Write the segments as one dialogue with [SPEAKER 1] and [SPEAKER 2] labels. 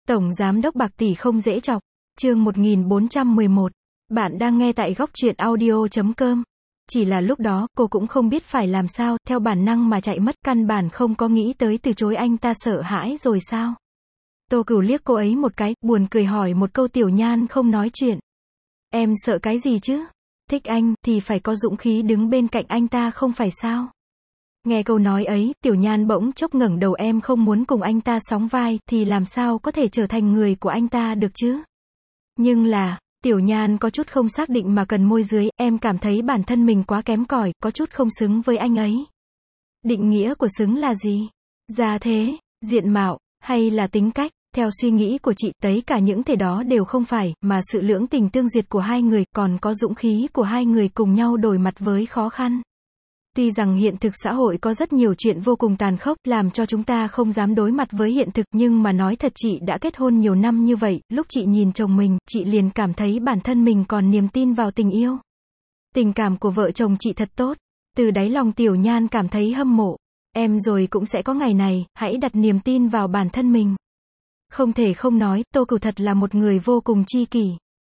[SPEAKER 1] Tổng giám đốc bạc tỷ không dễ chọc. Chương 1411. Bạn đang nghe tại góc truyện audio.com. Chỉ là lúc đó, cô cũng không biết phải làm sao, theo bản năng mà chạy mất, căn bản không có nghĩ tới từ chối anh ta. Sợ hãi rồi sao? Tô Cửu liếc cô ấy một cái, buồn cười hỏi một câu. Tiểu Nhan không nói chuyện. Em sợ cái gì chứ? Thích anh, thì phải có dũng khí đứng bên cạnh anh ta không phải sao? Nghe câu nói ấy, Tiểu Nhan bỗng chốc ngẩng đầu. Em không muốn cùng anh ta sóng vai, thì làm sao có thể trở thành người của anh ta được chứ? Nhưng là, Tiểu Nhan có chút không xác định mà cần môi dưới. Em cảm thấy bản thân mình quá kém cỏi, có chút không xứng với anh ấy. Định nghĩa của xứng là gì? Gia thế, diện mạo, hay là tính cách? Theo suy nghĩ của chị, tất cả những thể đó đều không phải, mà sự lưỡng tình tương duyệt của hai người, còn có dũng khí của hai người cùng nhau đối mặt với khó khăn. Tuy rằng hiện thực xã hội có rất nhiều chuyện vô cùng tàn khốc, làm cho chúng ta không dám đối mặt với hiện thực, nhưng mà nói thật, chị đã kết hôn nhiều năm như vậy, lúc chị nhìn chồng mình, chị liền cảm thấy bản thân mình còn niềm tin vào tình yêu. Tình cảm của vợ chồng chị thật tốt. Từ đáy lòng Tiểu Nhan cảm thấy hâm mộ. Em rồi cũng sẽ có ngày này, hãy đặt niềm tin vào bản thân mình. Không thể không nói, Tô Cửu thật là một người vô cùng tri kỷ.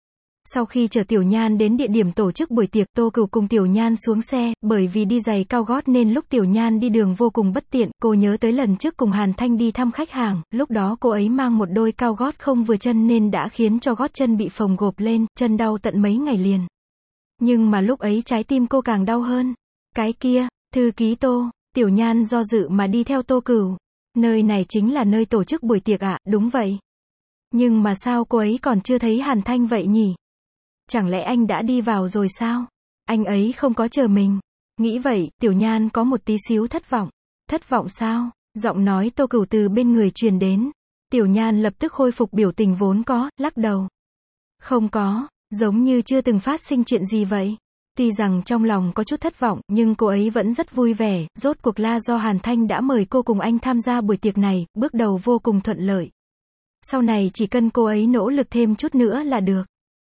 [SPEAKER 1] Sau khi chở Tiểu Nhan đến địa điểm tổ chức buổi tiệc, Tô Cửu cùng Tiểu Nhan xuống xe, bởi vì đi giày cao gót nên lúc Tiểu Nhan đi đường vô cùng bất tiện. Cô nhớ tới lần trước cùng Hàn Thanh đi thăm khách hàng, lúc đó cô ấy mang một đôi cao gót không vừa chân nên đã khiến cho gót chân bị phồng gộp lên, chân đau tận mấy ngày liền. Nhưng mà lúc ấy trái tim cô càng đau hơn. Cái kia, thư ký Tô. Tiểu Nhan do dự mà đi theo Tô Cửu. Nơi này chính là nơi tổ chức buổi tiệc ạ? Đúng vậy. Nhưng mà sao cô ấy còn chưa thấy Hàn Thanh vậy nhỉ? Chẳng lẽ anh đã đi vào rồi sao? Anh ấy không có chờ mình. Nghĩ vậy, Tiểu Nhan có một tí xíu thất vọng. Thất vọng sao? Giọng nói Tô Cửu từ bên người truyền đến. Tiểu Nhan lập tức khôi phục biểu tình vốn có, lắc đầu. Không có, giống như chưa từng phát sinh chuyện gì vậy. Tuy rằng trong lòng có chút thất vọng, nhưng cô ấy vẫn rất vui vẻ. Rốt cuộc là do Hàn Thanh đã mời cô cùng anh tham gia buổi tiệc này, bước đầu vô cùng thuận lợi. Sau này chỉ cần cô ấy nỗ lực thêm chút nữa là được.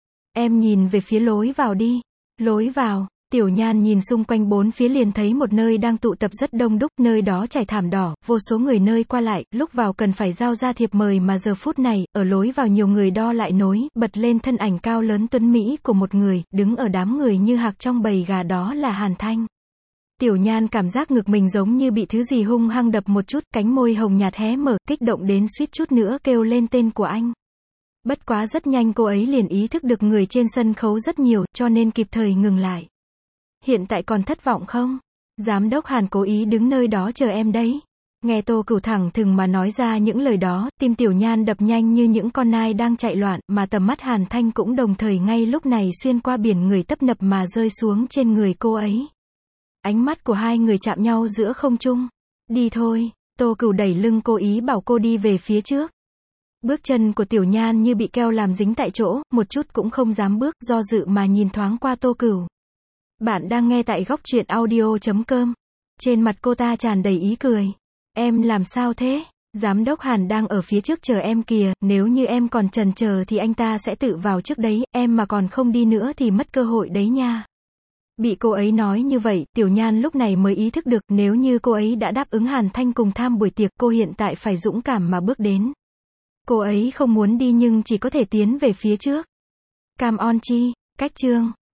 [SPEAKER 1] Em nhìn về phía lối vào đi. Lối vào. Tiểu Nhan nhìn xung quanh bốn phía liền thấy một nơi đang tụ tập rất đông đúc, nơi đó trải thảm đỏ, vô số người nơi qua lại, lúc vào cần phải giao ra thiệp mời mà giờ phút này, ở lối vào nhiều người đo lại nối, bật lên thân ảnh cao lớn tuấn mỹ của một người, đứng ở đám người như hạc trong bầy gà, đó là Hàn Thanh. Tiểu Nhan cảm giác ngực mình giống như bị thứ gì hung hăng đập một chút, cánh môi hồng nhạt hé mở, kích động đến suýt chút nữa kêu lên tên của anh. Bất quá rất nhanh cô ấy liền ý thức được người trên sân khấu rất nhiều, cho nên kịp thời ngừng lại. Hiện tại còn thất vọng không? Giám đốc Hàn cố ý đứng nơi đó chờ em đấy. Nghe Tô Cửu thẳng thừng mà nói ra những lời đó, tim Tiểu Nhan đập nhanh như những con nai đang chạy loạn, mà tầm mắt Hàn Thanh cũng đồng thời ngay lúc này xuyên qua biển người tấp nập mà rơi xuống trên người cô ấy. Ánh mắt của hai người chạm nhau giữa không trung. Đi thôi. Tô Cửu đẩy lưng cô, ý bảo cô đi về phía trước. Bước chân của Tiểu Nhan như bị keo làm dính tại chỗ, một chút cũng không dám bước, do dự mà nhìn thoáng qua Tô Cửu. Bạn đang nghe tại góc truyện audio.com. Trên mặt cô ta tràn đầy ý cười. Em làm sao thế? Giám đốc Hàn đang ở phía trước chờ em kìa, nếu như em còn chần chờ thì anh ta sẽ tự vào trước đấy, em mà còn không đi nữa thì mất cơ hội đấy nha. Bị cô ấy nói như vậy, Tiểu Nhan lúc này mới ý thức được, nếu như cô ấy đã đáp ứng Hàn Thanh cùng tham buổi tiệc, cô hiện tại phải dũng cảm mà bước đến. Cô ấy không muốn đi nhưng chỉ có thể tiến về phía trước. Come on chi, cách chương.